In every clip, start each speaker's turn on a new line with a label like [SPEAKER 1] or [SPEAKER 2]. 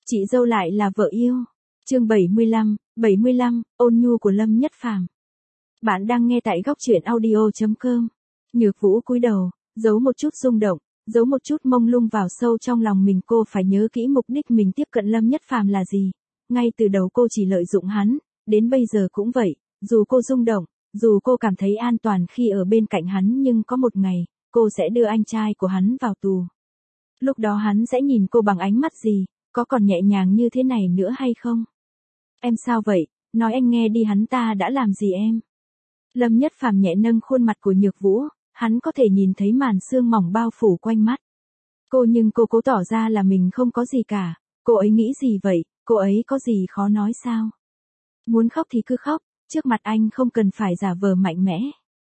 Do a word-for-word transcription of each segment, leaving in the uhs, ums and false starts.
[SPEAKER 1] Chị dâu lại là vợ yêu. Chương bảy mươi lăm, bảy mươi lăm, ôn nhu của Lâm Nhất Phàm. Bạn đang nghe tại góc truyện audio chấm com. Nhược Vũ cúi đầu, giấu một chút rung động, giấu một chút mông lung vào sâu trong lòng mình. Cô phải nhớ kỹ mục đích mình tiếp cận Lâm Nhất Phàm là gì. Ngay từ đầu cô chỉ lợi dụng hắn, đến bây giờ cũng vậy, dù cô rung động, dù cô cảm thấy an toàn khi ở bên cạnh hắn, nhưng có một ngày, cô sẽ đưa anh trai của hắn vào tù. Lúc đó hắn sẽ nhìn cô bằng ánh mắt gì, có còn nhẹ nhàng như thế này nữa hay không? Em sao vậy, nói anh nghe đi, hắn ta đã làm gì em? Lâm Nhất Phàm nhẹ nâng khuôn mặt của Nhược Vũ, hắn có thể nhìn thấy màn sương mỏng bao phủ quanh mắt cô, nhưng cô cố tỏ ra là mình không có gì cả. Cô ấy nghĩ gì vậy, cô ấy có gì khó nói sao? Muốn khóc thì cứ khóc, trước mặt anh không cần phải giả vờ mạnh mẽ.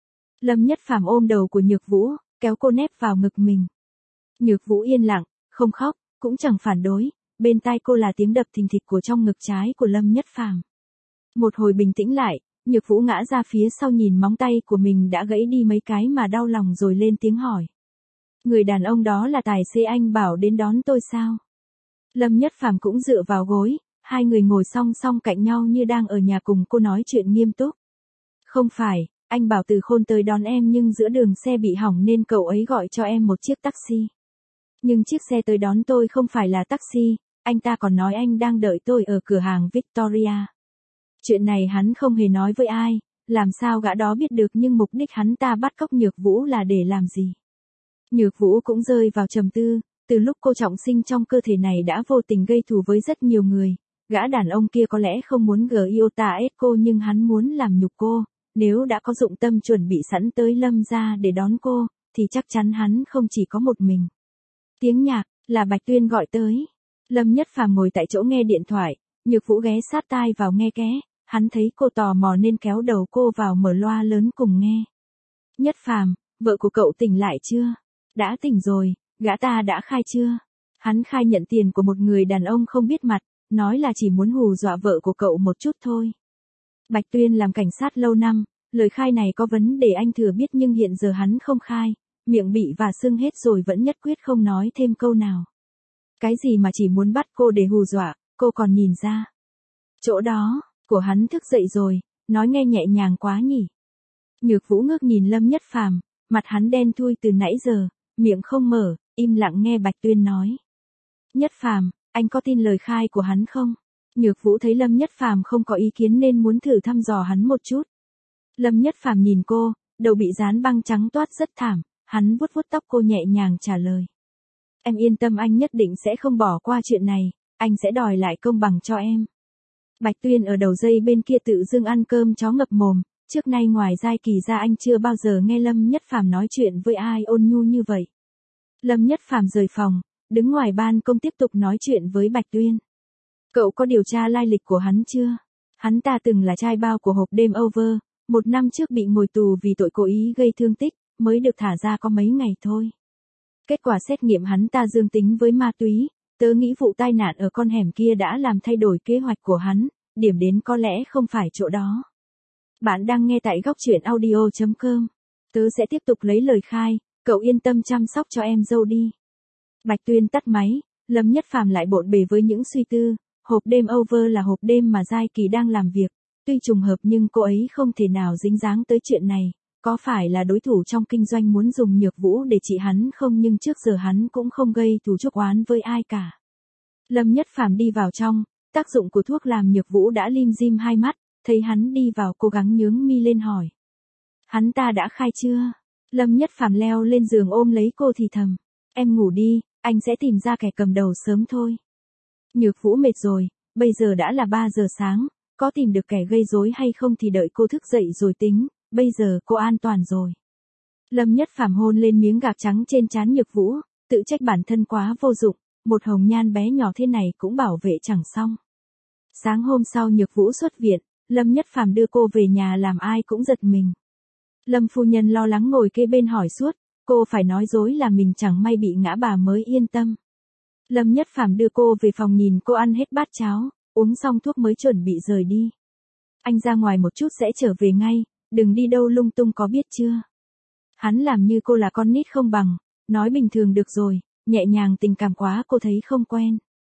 [SPEAKER 1] Lâm Nhất Phàm ôm đầu của Nhược Vũ, kéo cô nép vào ngực mình. Nhược Vũ yên lặng, không khóc, cũng chẳng phản đối. Bên tai cô là tiếng đập thình thịch của trong ngực trái của Lâm Nhất Phàm. Một hồi bình tĩnh lại, Nhược Vũ ngã ra phía sau, nhìn móng tay của mình đã gãy đi mấy cái mà đau lòng, rồi lên tiếng hỏi. Người đàn ông đó là tài xế anh bảo đến đón tôi sao? Lâm Nhất Phàm cũng dựa vào gối, hai người ngồi song song cạnh nhau như đang ở nhà cùng cô nói chuyện nghiêm túc. Không phải, anh bảo Từ Khôn tới đón em, nhưng giữa đường xe bị hỏng nên cậu ấy gọi cho em một chiếc taxi. Nhưng chiếc xe tới đón tôi không phải là taxi, anh ta còn nói anh đang đợi tôi ở cửa hàng Victoria. Chuyện này hắn không hề nói với ai, làm sao gã đó biết được, nhưng mục đích hắn ta bắt cóc Nhược Vũ là để làm gì? Nhược Vũ cũng rơi vào trầm tư, từ lúc cô trọng sinh trong cơ thể này đã vô tình gây thù với rất nhiều người. Gã đàn ông kia có lẽ không muốn gờ iota ép cô, nhưng hắn muốn làm nhục cô. Nếu đã có dụng tâm chuẩn bị sẵn tới Lâm gia để đón cô, thì chắc chắn hắn không chỉ có một mình. Tiếng nhạc, là Bạch Tuyên gọi tới. Lâm Nhất Phàm ngồi tại chỗ nghe điện thoại, Nhược Vũ ghé sát tai vào nghe ké, hắn thấy cô tò mò nên kéo đầu cô vào mở loa lớn cùng nghe. Nhất Phàm, vợ của cậu tỉnh lại chưa? Đã tỉnh rồi, gã ta đã khai chưa? Hắn khai nhận tiền của một người đàn ông không biết mặt, nói là chỉ muốn hù dọa vợ của cậu một chút thôi. Bạch Tuyên làm cảnh sát lâu năm, lời khai này có vấn đề anh thừa biết, nhưng hiện giờ hắn không khai, miệng bị và sưng hết rồi vẫn nhất quyết không nói thêm câu nào. Cái gì mà chỉ muốn bắt cô để hù dọa, cô còn nhìn ra. Chỗ đó, của hắn thức dậy rồi, nói nghe nhẹ nhàng quá nhỉ. Nhược Vũ ngước nhìn Lâm Nhất Phàm, mặt hắn đen thui từ nãy giờ, miệng không mở, im lặng nghe Bạch Tuyên nói. Nhất Phàm, anh có tin lời khai của hắn không? Nhược Vũ thấy Lâm Nhất Phàm không có ý kiến nên muốn thử thăm dò hắn một chút. Lâm Nhất Phàm nhìn cô, đầu bị dán băng trắng toát rất thảm, hắn vuốt vuốt tóc cô nhẹ nhàng trả lời. Em yên tâm, anh nhất định sẽ không bỏ qua chuyện này, anh sẽ đòi lại công bằng cho em. Bạch Tuyên ở đầu dây bên kia tự dưng ăn cơm chó ngập mồm, trước nay ngoài Giai Kỳ ra anh chưa bao giờ nghe Lâm Nhất Phàm nói chuyện với ai ôn nhu như vậy. Lâm Nhất Phàm rời phòng, đứng ngoài ban công tiếp tục nói chuyện với Bạch Tuyên. Cậu có điều tra lai lịch của hắn chưa? Hắn ta từng là trai bao của hộp đêm Over, một năm trước bị ngồi tù vì tội cố ý gây thương tích, mới được thả ra có mấy ngày thôi. Kết quả xét nghiệm hắn ta dương tính với ma túy, tớ nghĩ vụ tai nạn ở con hẻm kia đã làm thay đổi kế hoạch của hắn, điểm đến có lẽ không phải chỗ đó. Bạn đang nghe tại góc truyện audio chấm com. Tớ sẽ tiếp tục lấy lời khai, cậu yên tâm chăm sóc cho em dâu đi. Bạch Tuyên tắt máy, Lâm Nhất Phàm lại bộn bề với những suy tư. Hộp đêm Over là hộp đêm mà Giai Kỳ đang làm việc, tuy trùng hợp nhưng cô ấy không thể nào dính dáng tới chuyện này. Có phải là đối thủ trong kinh doanh muốn dùng Nhược Vũ để trị hắn không, nhưng trước giờ hắn cũng không gây thù chuốc oán với ai cả. Lâm Nhất Phàm đi vào trong, tác dụng của thuốc làm Nhược Vũ đã lim dim hai mắt, thấy hắn đi vào cố gắng nhướng mi lên hỏi. Hắn ta đã khai chưa? Lâm Nhất Phàm leo lên giường ôm lấy cô thì thầm. Em ngủ đi, anh sẽ tìm ra kẻ cầm đầu sớm thôi. Nhược Vũ mệt rồi, bây giờ đã là ba giờ sáng, có tìm được kẻ gây rối hay không thì đợi cô thức dậy rồi tính. Bây giờ cô an toàn rồi. Lâm Nhất Phàm hôn lên miếng gạc trắng trên trán Nhược Vũ, tự trách bản thân quá vô dụng, một hồng nhan bé nhỏ thế này cũng bảo vệ chẳng xong. Sáng hôm sau Nhược Vũ xuất viện, Lâm Nhất Phàm đưa cô về nhà làm ai cũng giật mình. Lâm phu nhân lo lắng ngồi kế bên hỏi suốt, cô phải nói dối là mình chẳng may bị ngã bà mới yên tâm. Lâm Nhất Phàm đưa cô về phòng, nhìn cô ăn hết bát cháo, uống xong thuốc mới chuẩn bị rời đi. Anh ra ngoài một chút sẽ trở về ngay. Đừng đi đâu lung tung có biết chưa? Hắn làm như cô là con nít không bằng, nói bình thường được rồi, nhẹ nhàng tình cảm quá cô thấy không quen.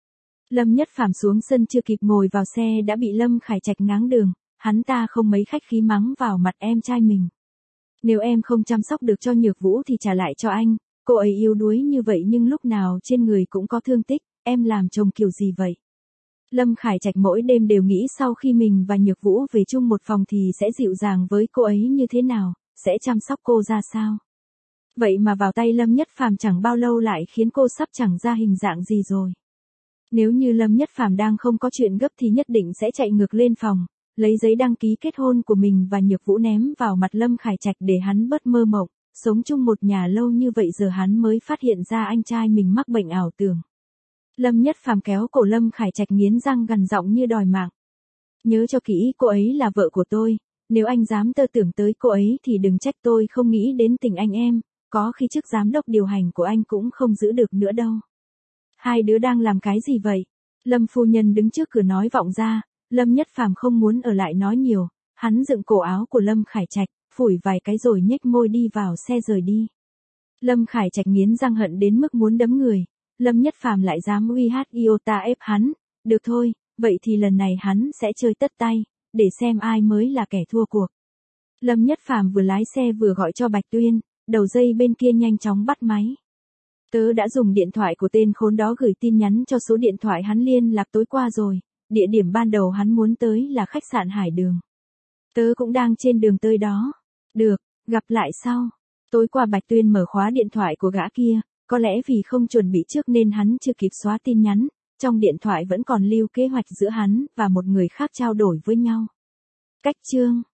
[SPEAKER 1] Lâm Nhất Phàm xuống sân chưa kịp ngồi vào xe đã bị Lâm Khải Trạch ngáng đường, hắn ta không mấy khách khí mắng vào mặt em trai mình. Nếu em không chăm sóc được cho Nhược Vũ thì trả lại cho anh, cô ấy yếu đuối như vậy nhưng lúc nào trên người cũng có thương tích, em làm chồng kiểu gì vậy? Lâm Khải Trạch mỗi đêm đều nghĩ sau khi mình và Nhược Vũ về chung một phòng thì sẽ dịu dàng với cô ấy như thế nào, sẽ chăm sóc cô ra sao. Vậy mà vào tay Lâm Nhất Phàm chẳng bao lâu lại khiến cô sắp chẳng ra hình dạng gì rồi. Nếu như Lâm Nhất Phàm đang không có chuyện gấp thì nhất định sẽ chạy ngược lên phòng, lấy giấy đăng ký kết hôn của mình và Nhược Vũ ném vào mặt Lâm Khải Trạch để hắn bớt mơ mộng, sống chung một nhà lâu như vậy giờ hắn mới phát hiện ra anh trai mình mắc bệnh ảo tưởng. Lâm Nhất Phàm kéo cổ Lâm Khải Trạch nghiến răng gằn giọng như đòi mạng. Nhớ cho kỹ, cô ấy là vợ của tôi, nếu anh dám tơ tưởng tới cô ấy thì đừng trách tôi không nghĩ đến tình anh em, có khi chức giám đốc điều hành của anh cũng không giữ được nữa đâu. Hai đứa đang làm cái gì vậy? Lâm phu nhân đứng trước cửa nói vọng ra, Lâm Nhất Phàm không muốn ở lại nói nhiều, hắn dựng cổ áo của Lâm Khải Trạch, phủi vài cái rồi nhếch môi đi vào xe rời đi. Lâm Khải Trạch nghiến răng hận đến mức muốn đấm người, Lâm Nhất Phàm lại dám uy hát iota ép hắn, được thôi, vậy thì lần này hắn sẽ chơi tất tay, để xem ai mới là kẻ thua cuộc. Lâm Nhất Phàm vừa lái xe vừa gọi cho Bạch Tuyên, đầu dây bên kia nhanh chóng bắt máy. Tớ đã dùng điện thoại của tên khốn đó gửi tin nhắn cho số điện thoại hắn liên lạc tối qua rồi, địa điểm ban đầu hắn muốn tới là khách sạn Hải Đường. Tớ cũng đang trên đường tới đó. Được, gặp lại sau. Tối qua Bạch Tuyên mở khóa điện thoại của gã kia, có lẽ vì không chuẩn bị trước nên hắn chưa kịp xóa tin nhắn, trong điện thoại vẫn còn lưu kế hoạch giữa hắn và một người khác trao đổi với nhau. Cách chương